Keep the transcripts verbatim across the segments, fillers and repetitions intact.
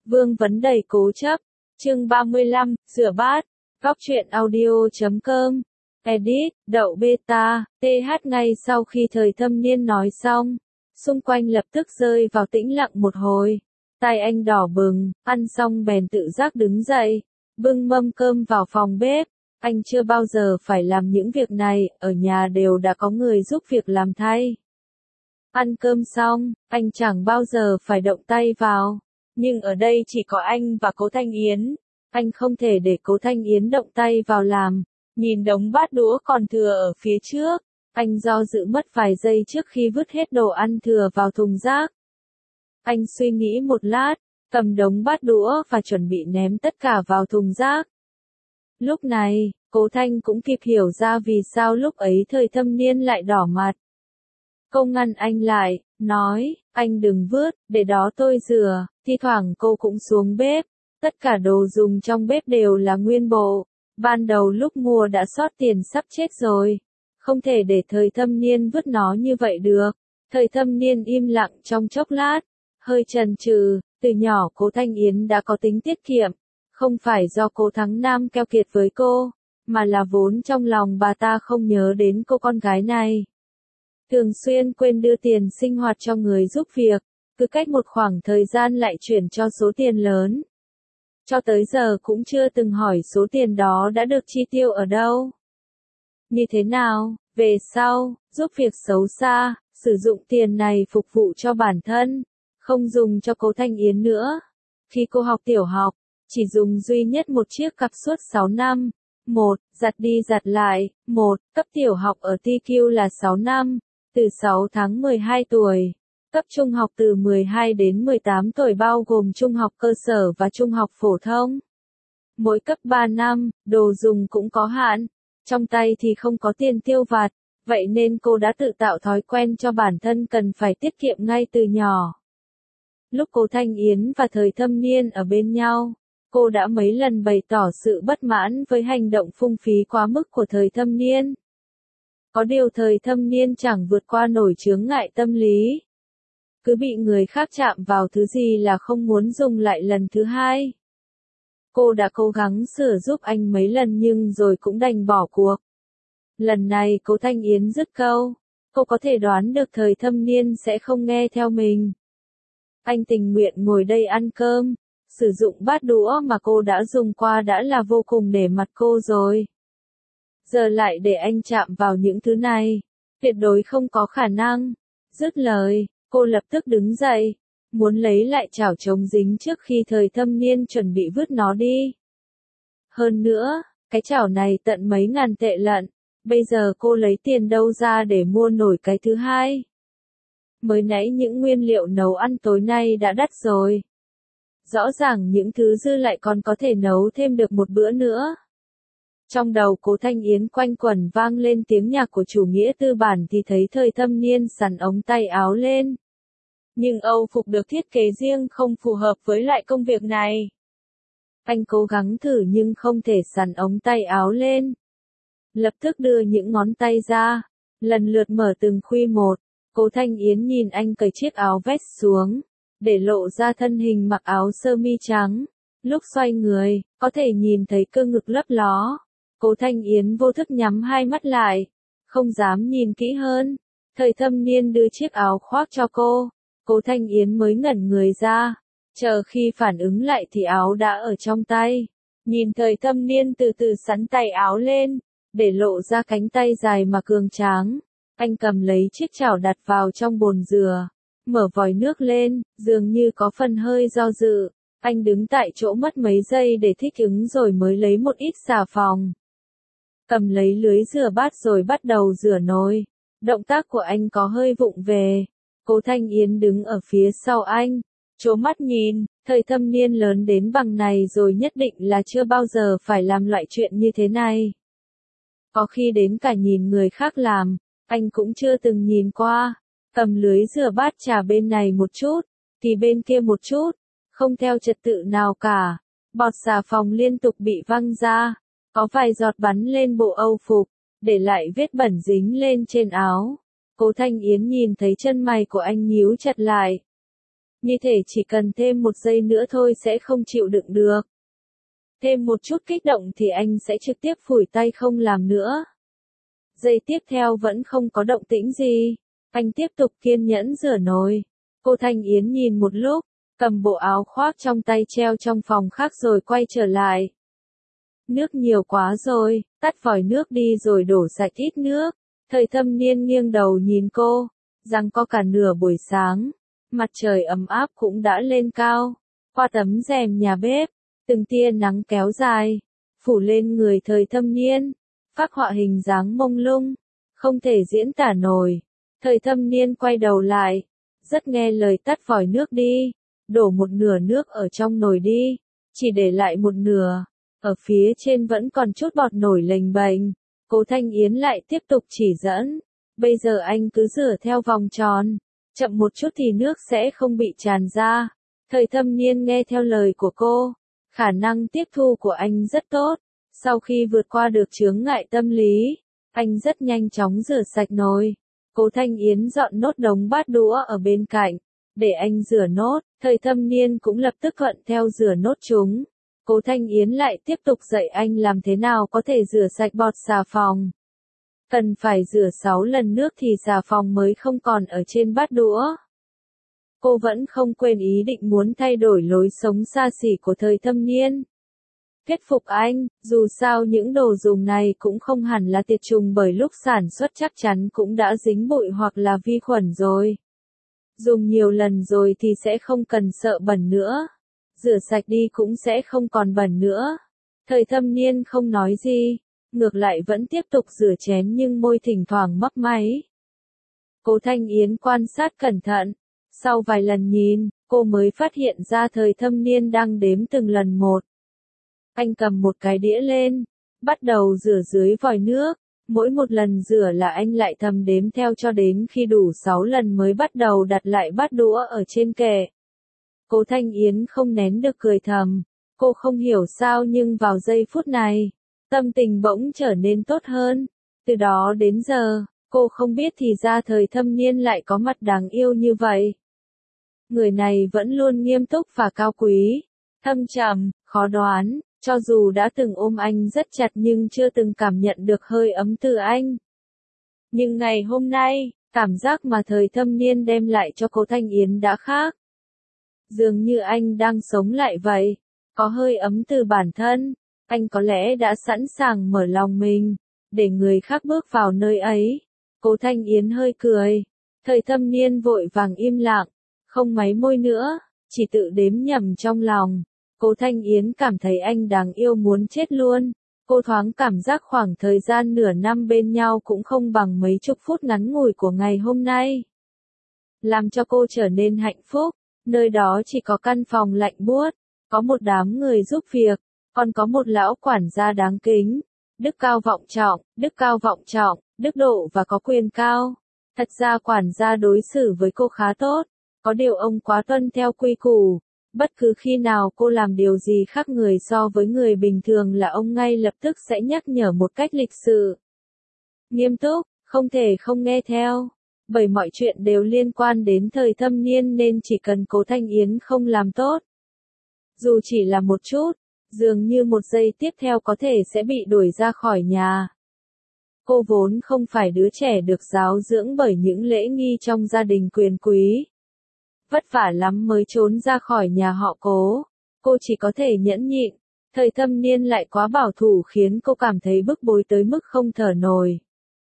Vương vấn đầy cố chấp. Chương ba mươi lăm, rửa bát. Góc truyện audio chấm com. Edit, đậu beta, th ngay sau khi thời thâm niên nói xong. Xung quanh lập tức rơi vào tĩnh lặng một hồi. Tai anh đỏ bừng, ăn xong bèn tự giác đứng dậy. Bưng mâm cơm vào phòng bếp. Anh chưa bao giờ phải làm những việc này, ở nhà đều đã có người giúp việc làm thay. Ăn cơm xong, anh chẳng bao giờ phải động tay vào. Nhưng ở đây chỉ có anh và Cố Thanh Yến. Anh không thể để Cố Thanh Yến động tay vào làm. Nhìn đống bát đũa còn thừa ở phía trước, anh do dự mất vài giây trước khi vứt hết đồ ăn thừa vào thùng rác. Anh suy nghĩ một lát, cầm đống bát đũa và chuẩn bị ném tất cả vào thùng rác. Lúc này, Cố Thanh cũng kịp hiểu ra vì sao lúc ấy thời thâm niên lại đỏ mặt. Cô ngăn anh lại, nói, anh đừng vứt, để đó tôi rửa. Thi thoảng cô cũng xuống bếp. Tất cả đồ dùng trong bếp đều là nguyên bộ. Ban đầu lúc mua đã sót tiền sắp chết rồi. Không thể để thời thâm niên vứt nó như vậy được. Thời thâm niên im lặng trong chốc lát. Hơi chần chừ, từ nhỏ Cố Thanh Yến đã có tính tiết kiệm. Không phải do Cố Thắng Nam keo kiệt với cô, mà là vốn trong lòng bà ta không nhớ đến cô con gái này. Thường xuyên quên đưa tiền sinh hoạt cho người giúp việc, cứ cách một khoảng thời gian lại chuyển cho số tiền lớn. Cho tới giờ cũng chưa từng hỏi số tiền đó đã được chi tiêu ở đâu. Như thế nào, về sau, giúp việc xấu xa, sử dụng tiền này phục vụ cho bản thân, không dùng cho Cố Thanh Yến nữa. Khi cô học tiểu học, chỉ dùng duy nhất một chiếc cặp suốt sáu năm. Một, giặt đi giặt lại. Một, cấp tiểu học ở tê quy là sáu năm, từ sáu tháng mười hai tuổi. Cấp trung học từ mười hai đến mười tám tuổi bao gồm trung học cơ sở và trung học phổ thông. Mỗi cấp ba năm, đồ dùng cũng có hạn. Trong tay thì không có tiền tiêu vặt, vậy nên cô đã tự tạo thói quen cho bản thân cần phải tiết kiệm ngay từ nhỏ. Lúc Cố Thanh Yến và thời thâm niên ở bên nhau, cô đã mấy lần bày tỏ sự bất mãn với hành động phung phí quá mức của thời thâm niên. Có điều thời thâm niên chẳng vượt qua nổi chướng ngại tâm lý. Cứ bị người khác chạm vào thứ gì là không muốn dùng lại lần thứ hai. Cô đã cố gắng sửa giúp anh mấy lần nhưng rồi cũng đành bỏ cuộc. Lần này Cố Thanh Yến dứt câu, cô có thể đoán được thời thâm niên sẽ không nghe theo mình. Anh tình nguyện ngồi đây ăn cơm, sử dụng bát đũa mà cô đã dùng qua đã là vô cùng nể mặt cô rồi. Giờ lại để anh chạm vào những thứ này, tuyệt đối không có khả năng. Dứt lời, cô lập tức đứng dậy, muốn lấy lại chảo chống dính trước khi thời thâm niên chuẩn bị vứt nó đi. Hơn nữa, cái chảo này tận mấy ngàn tệ lận, bây giờ cô lấy tiền đâu ra để mua nổi cái thứ hai. Mới nãy những nguyên liệu nấu ăn tối nay đã đắt rồi. Rõ ràng những thứ dư lại còn có thể nấu thêm được một bữa nữa. Trong đầu Cố Thanh Yến quanh quẩn vang lên tiếng nhạc của chủ nghĩa tư bản thì thấy thời thâm niên xắn ống tay áo lên. Nhưng Âu phục được thiết kế riêng không phù hợp với lại công việc này. Anh cố gắng thử nhưng không thể xắn ống tay áo lên. Lập tức đưa những ngón tay ra, lần lượt mở từng khuy một. Cố Thanh Yến nhìn anh cởi chiếc áo vest xuống, để lộ ra thân hình mặc áo sơ mi trắng. Lúc xoay người, có thể nhìn thấy cơ ngực lấp ló. Cố Thanh Yến vô thức nhắm hai mắt lại, không dám nhìn kỹ hơn. Thời thâm niên đưa chiếc áo khoác cho cô, Cố Thanh Yến mới ngẩn người ra. Chờ khi phản ứng lại thì áo đã ở trong tay. Nhìn thời thâm niên từ từ xắn tay áo lên, để lộ ra cánh tay dài mà cường tráng. Anh cầm lấy chiếc chảo đặt vào trong bồn dừa, mở vòi nước lên, dường như có phần hơi do dự. Anh đứng tại chỗ mất mấy giây để thích ứng rồi mới lấy một ít xà phòng. Cầm lấy lưới rửa bát rồi bắt đầu rửa nồi. Động tác của anh có hơi vụng về. Cố Thanh Yến đứng ở phía sau anh, trố mắt nhìn, thời thâm niên lớn đến bằng này rồi nhất định là chưa bao giờ phải làm loại chuyện như thế này. Có khi đến cả nhìn người khác làm, anh cũng chưa từng nhìn qua. Cầm lưới rửa bát chà bên này một chút, thì bên kia một chút, không theo trật tự nào cả. Bọt xà phòng liên tục bị văng ra, có vài giọt bắn lên bộ Âu phục, để lại vết bẩn dính lên trên áo. Cố Thanh Yến nhìn thấy chân mày của anh nhíu chặt lại. Như thể chỉ cần thêm một giây nữa thôi sẽ không chịu đựng được. Thêm một chút kích động thì anh sẽ trực tiếp phủi tay không làm nữa. Giây tiếp theo vẫn không có động tĩnh gì. Anh tiếp tục kiên nhẫn rửa nồi. Cô Thanh Yến nhìn một lúc, cầm bộ áo khoác trong tay treo trong phòng khác rồi quay trở lại. Nước nhiều quá rồi, tắt vòi nước đi rồi đổ sạch ít nước. Thời Thâm Niên nghiêng đầu nhìn cô, rằng có cả nửa buổi sáng, mặt trời ấm áp cũng đã lên cao. Qua tấm rèm nhà bếp, từng tia nắng kéo dài, phủ lên người Thời Thâm Niên, phác họa hình dáng mông lung, không thể diễn tả nổi. Thời Thâm Niên quay đầu lại, rất nghe lời tắt vòi nước đi, đổ một nửa nước ở trong nồi đi, chỉ để lại một nửa, ở phía trên vẫn còn chút bọt nổi lềnh bềnh. Cố Thanh Yến lại tiếp tục chỉ dẫn, bây giờ anh cứ rửa theo vòng tròn, chậm một chút thì nước sẽ không bị tràn ra. Thời Thâm Niên nghe theo lời của cô, khả năng tiếp thu của anh rất tốt, sau khi vượt qua được chướng ngại tâm lý, anh rất nhanh chóng rửa sạch nồi. Cố Thanh Yến dọn nốt đống bát đũa ở bên cạnh, để anh rửa nốt, Thời Thâm Niên cũng lập tức thuận theo rửa nốt chúng. Cố Thanh Yến lại tiếp tục dạy anh làm thế nào có thể rửa sạch bọt xà phòng. Cần phải rửa sáu lần nước thì xà phòng mới không còn ở trên bát đũa. Cô vẫn không quên ý định muốn thay đổi lối sống xa xỉ của Thời Thâm Niên. Thuyết phục anh, dù sao những đồ dùng này cũng không hẳn là tiệt trùng bởi lúc sản xuất chắc chắn cũng đã dính bụi hoặc là vi khuẩn rồi. Dùng nhiều lần rồi thì sẽ không cần sợ bẩn nữa. Rửa sạch đi cũng sẽ không còn bẩn nữa. Thời Thâm Niên không nói gì, ngược lại vẫn tiếp tục rửa chén nhưng môi thỉnh thoảng mấp máy. Cố Thanh Yến quan sát cẩn thận, sau vài lần nhìn, cô mới phát hiện ra Thời Thâm Niên đang đếm từng lần một. Anh cầm một cái đĩa lên, bắt đầu rửa dưới vòi nước, mỗi một lần rửa là anh lại thầm đếm theo cho đến khi đủ sáu lần mới bắt đầu đặt lại bát đũa ở trên kệ. Cố Thanh Yến không nén được cười thầm, cô không hiểu sao nhưng vào giây phút này, tâm tình bỗng trở nên tốt hơn. Từ đó đến giờ, cô không biết thì ra Thời Thâm Niên lại có mặt đáng yêu như vậy. Người này vẫn luôn nghiêm túc và cao quý, thâm trầm, khó đoán, cho dù đã từng ôm anh rất chặt nhưng chưa từng cảm nhận được hơi ấm từ anh. Nhưng ngày hôm nay, cảm giác mà Thời Thâm Niên đem lại cho Cố Thanh Yến đã khác. Dường như anh đang sống lại vậy, có hơi ấm từ bản thân, anh có lẽ đã sẵn sàng mở lòng mình, để người khác bước vào nơi ấy. Cố Thanh Yến hơi cười, Thời Thâm Niên vội vàng im lặng, không máy môi nữa, chỉ tự đếm nhầm trong lòng. Cố Thanh Yến cảm thấy anh đáng yêu muốn chết luôn, cô thoáng cảm giác khoảng thời gian nửa năm bên nhau cũng không bằng mấy chục phút ngắn ngủi của ngày hôm nay. Làm cho cô trở nên hạnh phúc. Nơi đó chỉ có căn phòng lạnh buốt, có một đám người giúp việc, còn có một lão quản gia đáng kính, đức cao vọng trọng, đức cao vọng trọng, đức độ và có quyền cao. Thật ra quản gia đối xử với cô khá tốt, có điều ông quá tuân theo quy củ, bất cứ khi nào cô làm điều gì khác người so với người bình thường là ông ngay lập tức sẽ nhắc nhở một cách lịch sự. Nghiêm túc, không thể không nghe theo. Bởi mọi chuyện đều liên quan đến Thời Thâm Niên nên chỉ cần Cố Thanh Yến không làm tốt, dù chỉ là một chút, dường như một giây tiếp theo có thể sẽ bị đuổi ra khỏi nhà. Cô vốn không phải đứa trẻ được giáo dưỡng bởi những lễ nghi trong gia đình quyền quý. Vất vả lắm mới trốn ra khỏi nhà họ Cố, cô chỉ có thể nhẫn nhịn. Thời Thâm Niên lại quá bảo thủ khiến cô cảm thấy bức bối tới mức không thở nổi.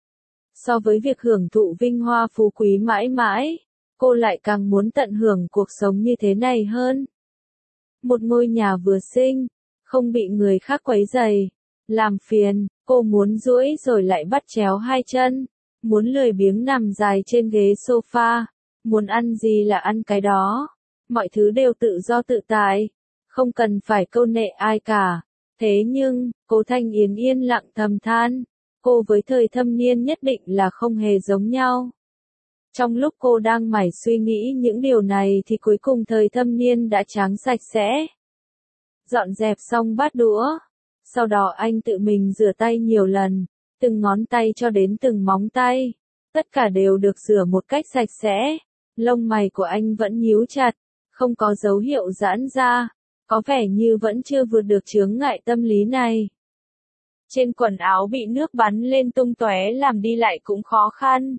So với việc hưởng thụ vinh hoa phú quý mãi mãi, cô lại càng muốn tận hưởng cuộc sống như thế này hơn. Một ngôi nhà vừa xinh, không bị người khác quấy rầy, làm phiền, cô muốn duỗi rồi lại bắt chéo hai chân, muốn lười biếng nằm dài trên ghế sofa, muốn ăn gì là ăn cái đó, mọi thứ đều tự do tự tại, không cần phải câu nệ ai cả. Thế nhưng, Cố Thanh Yến yên lặng thầm than. Cô với Thời Thâm Niên nhất định là không hề giống nhau. Trong lúc cô đang mải suy nghĩ những điều này thì cuối cùng Thời Thâm Niên đã tráng sạch sẽ. Dọn dẹp xong bát đũa. Sau đó anh tự mình rửa tay nhiều lần, từng ngón tay cho đến từng móng tay. Tất cả đều được rửa một cách sạch sẽ. Lông mày của anh vẫn nhíu chặt, không có dấu hiệu giãn ra, có vẻ như vẫn chưa vượt được chướng ngại tâm lý này. Trên quần áo bị nước bắn lên tung tóe làm đi lại cũng khó khăn.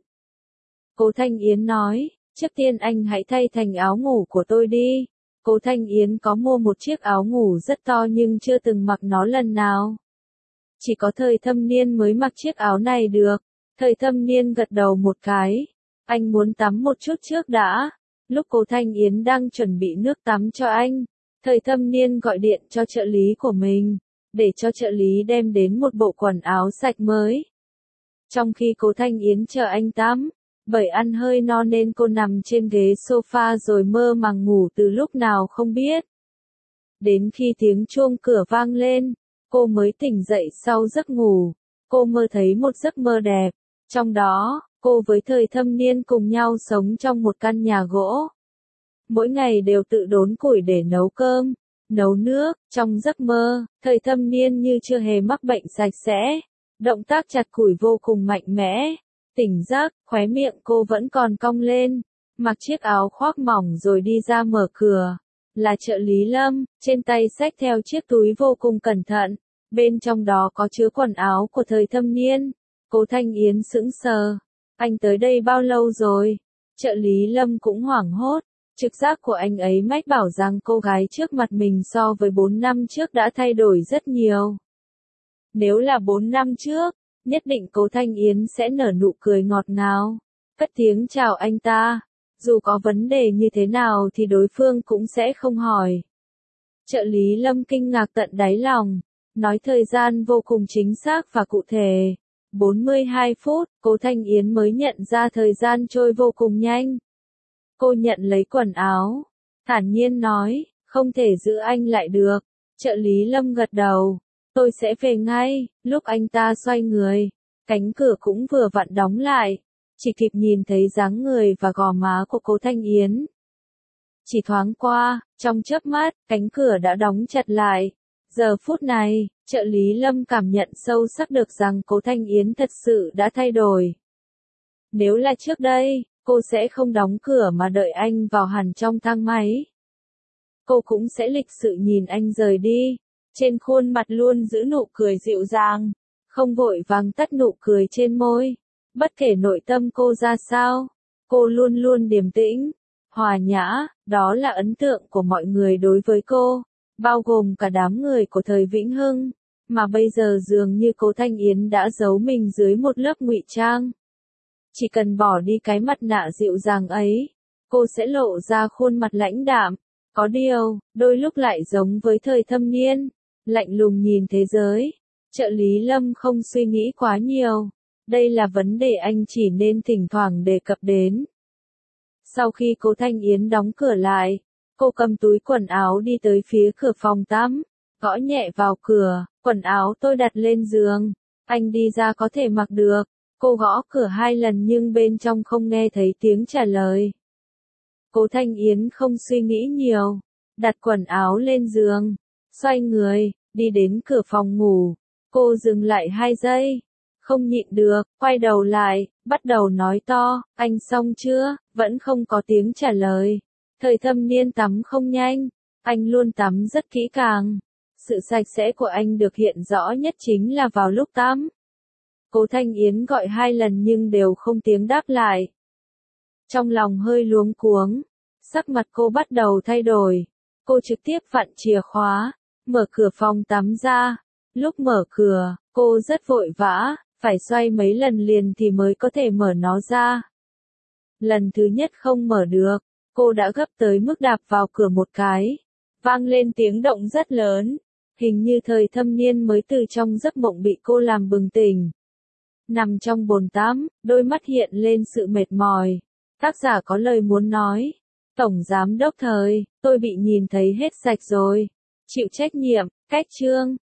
Cố Thanh Yến nói, trước tiên anh hãy thay thành áo ngủ của tôi đi. Cố Thanh Yến có mua một chiếc áo ngủ rất to nhưng chưa từng mặc nó lần nào. Chỉ có Thời Thâm Niên mới mặc chiếc áo này được. Thời Thâm Niên gật đầu một cái. Anh muốn tắm một chút trước đã. Lúc Cố Thanh Yến đang chuẩn bị nước tắm cho anh, Thời Thâm Niên gọi điện cho trợ lý của mình, để cho trợ lý đem đến một bộ quần áo sạch mới. Trong khi Cố Thanh Yến chờ anh tắm, bởi ăn hơi no nên cô nằm trên ghế sofa rồi mơ màng ngủ từ lúc nào không biết. Đến khi tiếng chuông cửa vang lên, cô mới tỉnh dậy sau giấc ngủ. Cô mơ thấy một giấc mơ đẹp. Trong đó, cô với Thời Thâm Niên cùng nhau sống trong một căn nhà gỗ. Mỗi ngày đều tự đốn củi để nấu cơm, nấu nước. Trong giấc mơ, Thời Thâm Niên như chưa hề mắc bệnh sạch sẽ. Động tác chặt củi vô cùng mạnh mẽ. Tỉnh giấc, khóe miệng cô vẫn còn cong lên, mặc chiếc áo khoác mỏng rồi đi ra mở cửa. Là trợ lý Lâm, trên tay xách theo chiếc túi vô cùng cẩn thận, bên trong đó có chứa quần áo của Thời Thâm Niên. Cố Thanh Yến sững sờ, anh tới đây bao lâu rồi? Trợ lý Lâm cũng hoảng hốt, trực giác của anh ấy mách bảo rằng cô gái trước mặt mình so với bốn năm trước đã thay đổi rất nhiều. Nếu là bốn năm trước, nhất định Cố Thanh Yến sẽ nở nụ cười ngọt ngào, cất tiếng chào anh ta. Dù có vấn đề như thế nào thì đối phương cũng sẽ không hỏi. Trợ lý Lâm kinh ngạc tận đáy lòng, nói thời gian vô cùng chính xác và cụ thể. bốn mươi hai phút, Cố Thanh Yến mới nhận ra thời gian trôi vô cùng nhanh. Cô nhận lấy quần áo, thản nhiên nói, không thể giữ anh lại được. Trợ lý Lâm gật đầu, tôi sẽ về ngay. Lúc anh ta xoay người, cánh cửa cũng vừa vặn đóng lại. Chỉ kịp nhìn thấy dáng người và gò má của Cố Thanh Yến. Chỉ thoáng qua, trong chớp mắt, cánh cửa đã đóng chặt lại. Giờ phút này, trợ lý Lâm cảm nhận sâu sắc được rằng Cố Thanh Yến thật sự đã thay đổi. Nếu là trước đây, cô sẽ không đóng cửa mà đợi anh vào hẳn trong thang máy. Cô cũng sẽ lịch sự nhìn anh rời đi, trên khuôn mặt luôn giữ nụ cười dịu dàng, không vội vàng tắt nụ cười trên môi. Bất kể nội tâm cô ra sao, cô luôn luôn điềm tĩnh, hòa nhã, đó là ấn tượng của mọi người đối với cô, bao gồm cả đám người của thời Vĩnh Hưng, mà bây giờ dường như Cố Thanh Yến đã giấu mình dưới một lớp ngụy trang. Chỉ cần bỏ đi cái mặt nạ dịu dàng ấy, cô sẽ lộ ra khuôn mặt lãnh đạm, có điều, đôi lúc lại giống với Thời Thâm Niên, lạnh lùng nhìn thế giới. Trợ lý Lâm không suy nghĩ quá nhiều. Đây là vấn đề anh chỉ nên thỉnh thoảng đề cập đến. Sau khi Cố Thanh Yến đóng cửa lại, cô cầm túi quần áo đi tới phía cửa phòng tắm, gõ nhẹ vào cửa, quần áo tôi đặt lên giường, anh đi ra có thể mặc được. Cô gõ cửa hai lần nhưng bên trong không nghe thấy tiếng trả lời. Cố Thanh Yến không suy nghĩ nhiều, đặt quần áo lên giường, xoay người, đi đến cửa phòng ngủ. Cô dừng lại hai giây. Không nhịn được, quay đầu lại, bắt đầu nói to, anh xong chưa? Vẫn không có tiếng trả lời. Thời Thâm Niên tắm không nhanh, anh luôn tắm rất kỹ càng. Sự sạch sẽ của anh được hiện rõ nhất chính là vào lúc tắm. Cố Thanh Yến gọi hai lần nhưng đều không tiếng đáp lại. Trong lòng hơi luống cuống, sắc mặt cô bắt đầu thay đổi. Cô trực tiếp vặn chìa khóa, mở cửa phòng tắm ra. Lúc mở cửa, cô rất vội vã, phải xoay mấy lần liền thì mới có thể mở nó ra. Lần thứ nhất không mở được, cô đã gấp tới mức đạp vào cửa một cái. Vang lên tiếng động rất lớn, hình như Thời Thâm Niên mới từ trong giấc mộng bị cô làm bừng tỉnh. Nằm trong bồn tắm, đôi mắt hiện lên sự mệt mỏi. Tác giả có lời muốn nói. Tổng giám đốc Thời, tôi bị nhìn thấy hết sạch rồi. Chịu trách nhiệm, cách chương.